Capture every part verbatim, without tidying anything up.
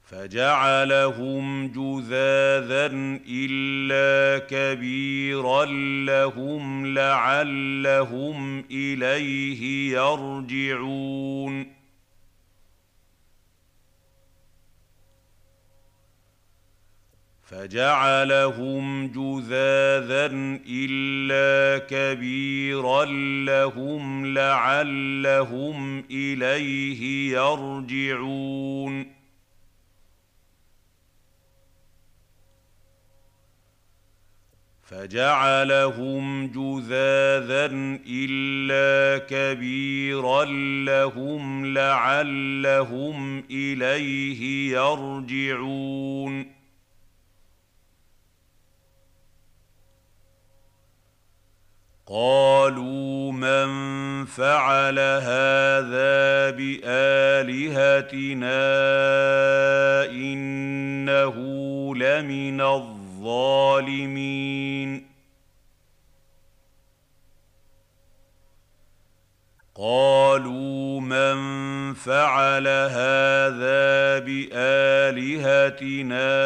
فجعلهم جذاذا إلا كبيرا لهم لعلهم إليه يرجعون فجعلهم جذاذا إلا كبيرا لهم لعلهم إليه يرجعون فجعلهم جذاذا إلا كبيرا لهم لعلهم إليه يرجعون قالوا من فعل هذا بآلهتنا إنه لمن الظالمين قالوا من فعل هذا بآلهتنا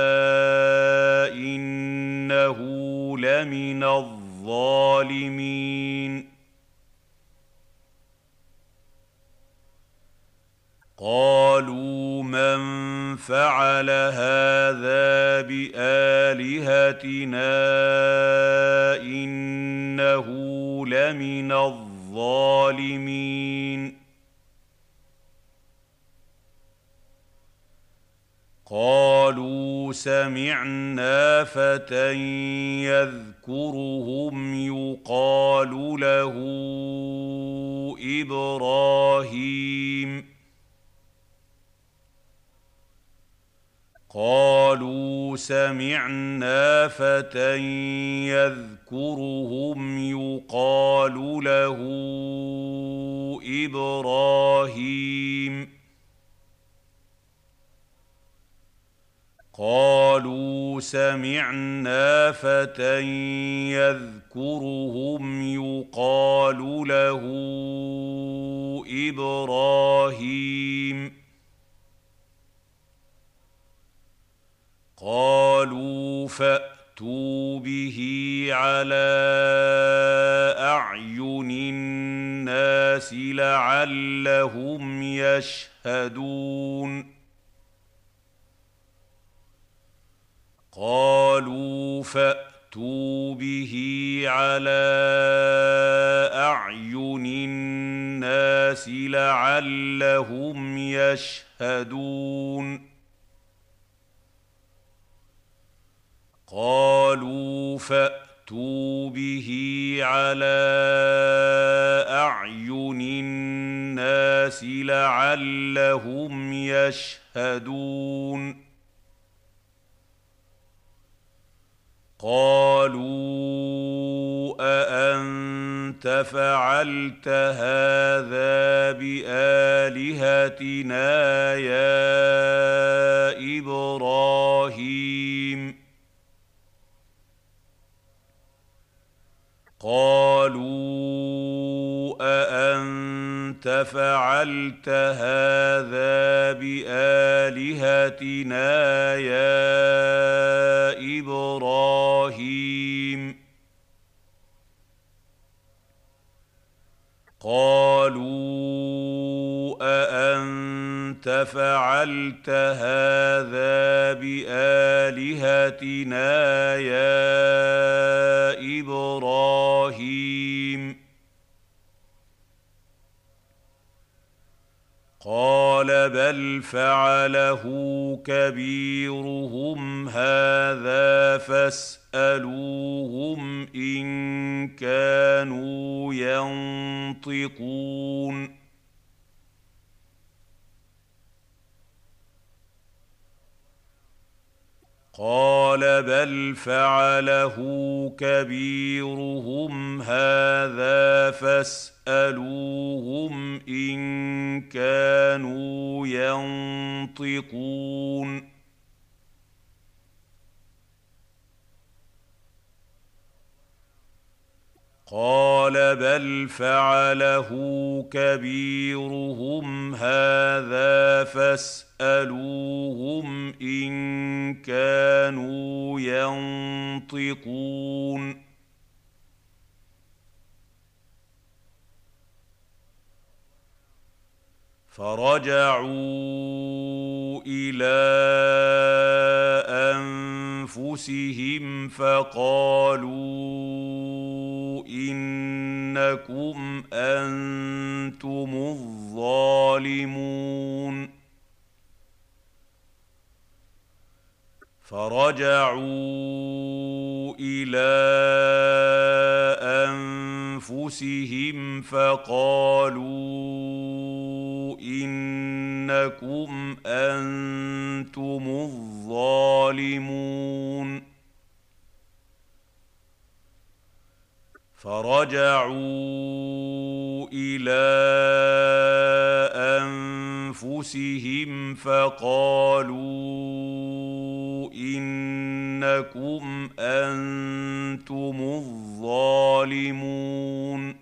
إنه لمن الظالمين قالوا من فعل هذا بآلهتنا إنه لمن الظالمين قالوا سمعنا فتى يذكرهم يقال له إبراهيم قالوا سمعنا فتى يذكرهم يقال له إبراهيم قالوا سمعنا فتى يذكرهم يقال له إبراهيم قالوا فأتوا به على أعين الناس لعلهم يشهدون قالوا فأتوا به على أعين الناس لعلهم يشهدون قالوا فأتوا به على أعين الناس لعلهم يشهدون قالوا أأنت فعلت هذا بآلهتنا يا إبراهيم قالوا أأنت فعلت هذا بآلهتنا يا إبراهيم قالوا أأنت فعلت هذا بآلهتنا يا إبراهيم قال بل فعله كبيرهم هذا فاسألوهم إن كانوا ينطقون قال بل فعله كبيرهم هذا فاسألوهم إن كانوا ينطقون قال بل فعله كبيرهم هذا فاسألوهم إن كانوا ينطقون فرجعوا إلى أنفسهم فقالوا إنكم أنتم الظالمون فرجعوا إلى أنفسهم فقالوا إنكم أنتم الظالمون فرجعوا إلى أنفسهم فقالوا إنكم أنتم الظالمون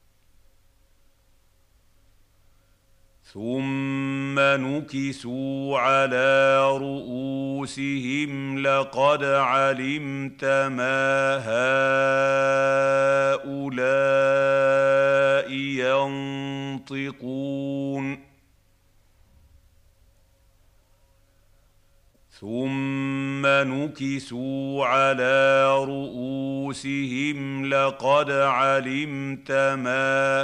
ثم نكسوا على رؤوسهم لقد علمت ما هؤلاء ينطقون ثم نكسوا على رؤوسهم لقد علمت ما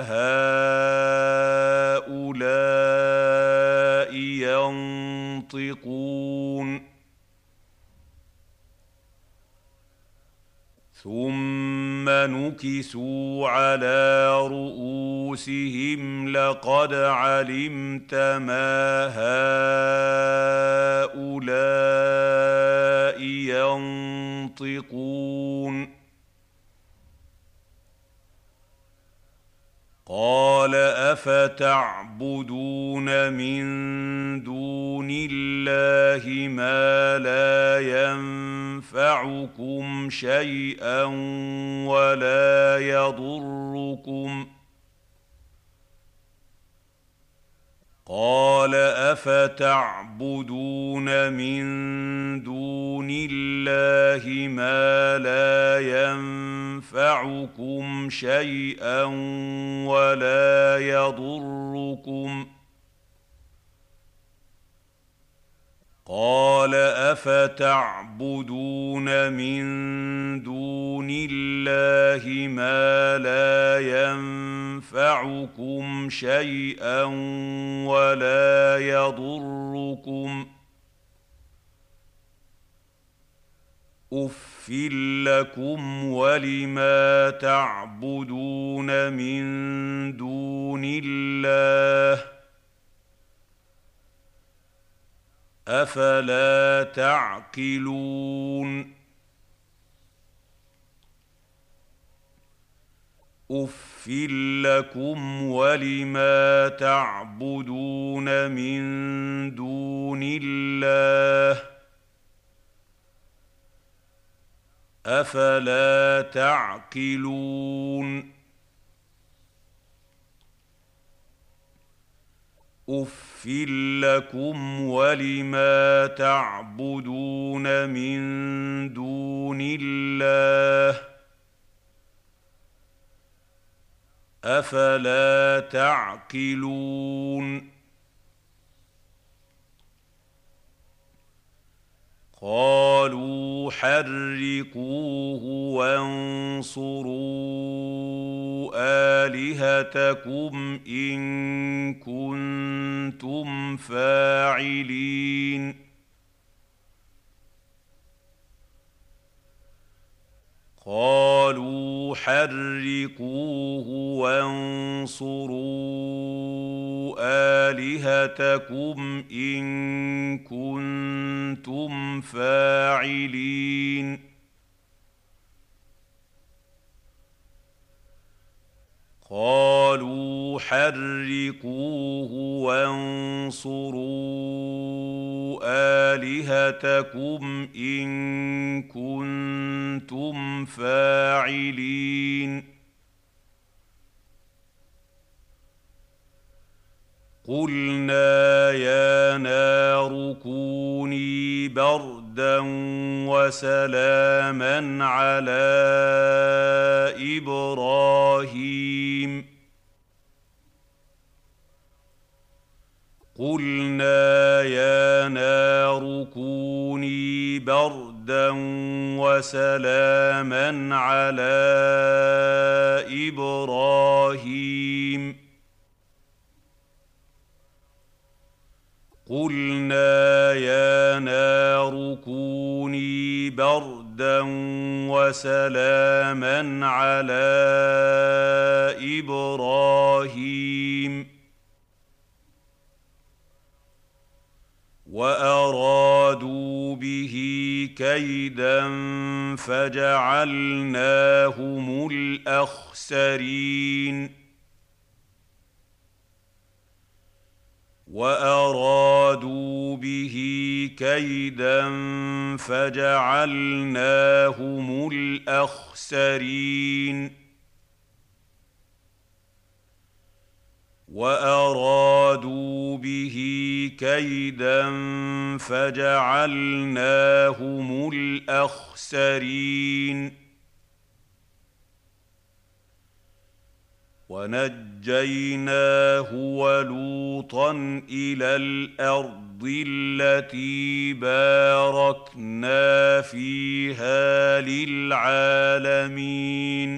هؤلاء ينطقون ثم نكسوا على رؤوسهم لقد علمت ما هؤلاء ينطقون قال أفتعبدون من دون الله ما لا ينفعكم شيئا ولا يضركم قال أفتعبدون من دون الله ما لا ينفعكم شيئا ولا يضركم قال أفتعبدون من دون الله ما لا ينفعكم شيئا ولا يضركم أُفٍّ لكم ولما تعبدون من دون الله أفلا تعقلون أُفٍّ لكم ولما تعبدون من دون الله أفلا تعقلون أُفٍّ لكم ولما تعبدون من دون الله أفلا تعقلون قالوا حرقوه وانصروا آلهتكم إن كنتم فاعلين قالوا حرقوه وانصروا آلهتكم إن كنتم فاعلين قالوا حرقوه وانصروا آلهتكم إن كنتم فاعلين قلنا يا نار كوني بردا وسلاما على إبراهيم قلنا يا نار كوني بردا وسلاما على إبراهيم قلنا يا نار كوني بردا وسلاما على إبراهيم وأرادوا به كيدا فجعلناهم الأخسرين وأرادوا به كيدا فجعلناهم الأخسرين وأرادوا به كيدا فجعلناهم الأخسرين ونجيناه ولوطا إلى الأرض التي باركنا فيها للعالمين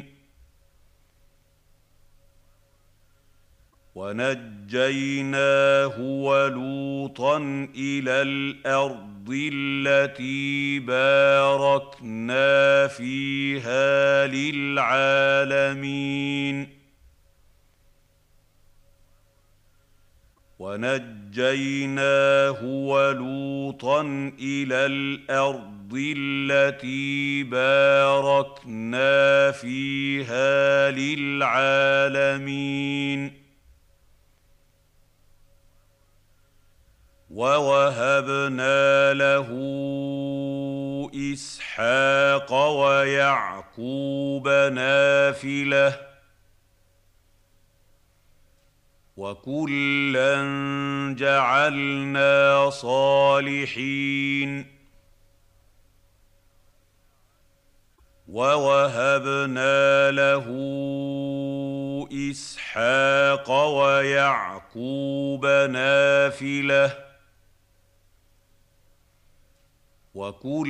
ونجيناه ولوطا إلى الأرض التي باركنا فيها للعالمين ونجيناه ولوطا إلى الأرض التي باركنا فيها للعالمين ووهبنا له إسحاق ويعقوب نافلة وكلا جعلنا صالحين ووهبنا له إسحاق ويعقوب نافلة وكلا جعلنا صالحين ووهبنا له إسحاق ويعقوب نافلة وكلا جعلنا صالحين وكلا جعلنا صالحين وكلا جعلنا صالحين وكلا جعلنا صالحين وكلا جعلنا صالحين وكلا جعلنا صالحين وكلا جعلنا صالحين وكلا جعلنا صالحين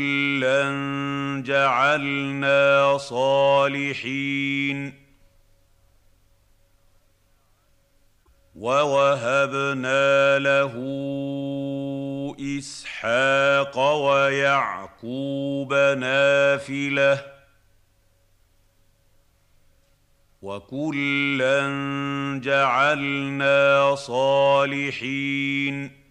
ووهبنا له إسحاق ويعقوب نافلة وكلا جعلنا صالحين